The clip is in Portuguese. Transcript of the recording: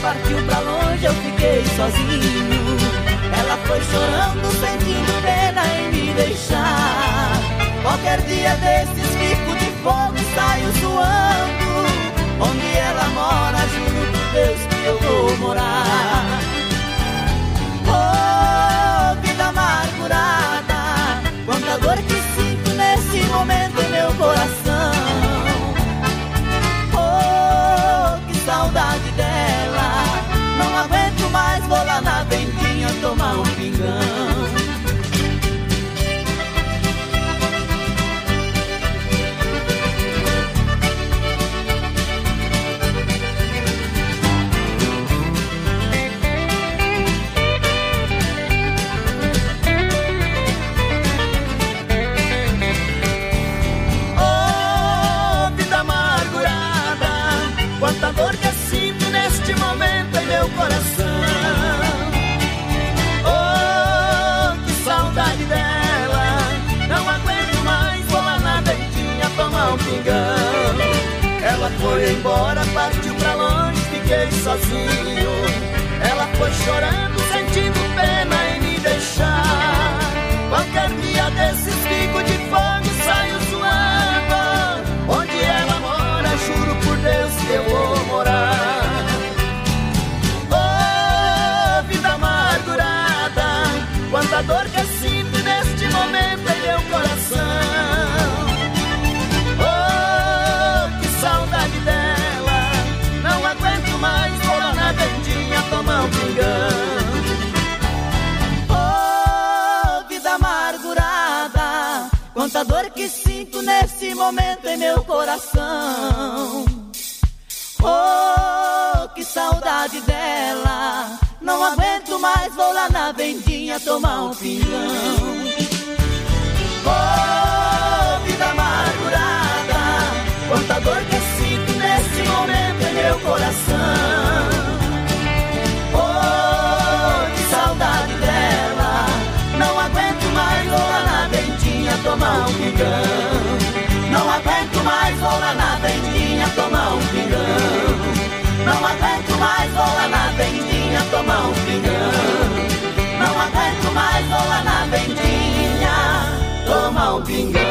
partiu pra longe, eu fiquei sozinho. Ela foi chorando, sentindo pena em me deixar. Qualquer dia desses fico de fome e saio suando. Onde ela mora, juro por Deus que eu vou morar. Oh, vida amargurada, quanta dor que sinto nesse momento em meu coração. Oh, que saudade dela, não aguento mais, vou lá na vendinha tomar um pingão. Quanta dor que eu sinto neste momento em meu coração. Oh, que saudade dela, não aguento mais, vou lá na vendinha tomar um pingão. Ela foi embora, partiu pra longe, fiquei sozinho. Ela foi chorando, sentindo pena em me deixar. Qualquer dia desses fico de fome e saio suando. Onde ela mora, juro por Deus que eu vou morar. Oh, vida amargurada, quanta dor que eu sinto neste momento em meu coração. Oh, que saudade dela, não aguento mais, vou lá na vendinha tomar um pingão. Oh, vida amargurada, quanta dor que sinto nesse momento em meu coração. Oh, que saudade dela, não aguento mais, vou lá na vendinha tomar um pingão. Oh, vida amargurada, quanta dor que sinto nesse momento em meu coração. Oh, que saudade dela, não aguento mais, vou lá na vendinha tomar um pingão. Não aguento mais, vou lá na vendinha tomar um pingão. Não aguento mais, vou lá na vendinha tomar um pingão. Não aguento mais, vou lá na vendinha tomar um pingão.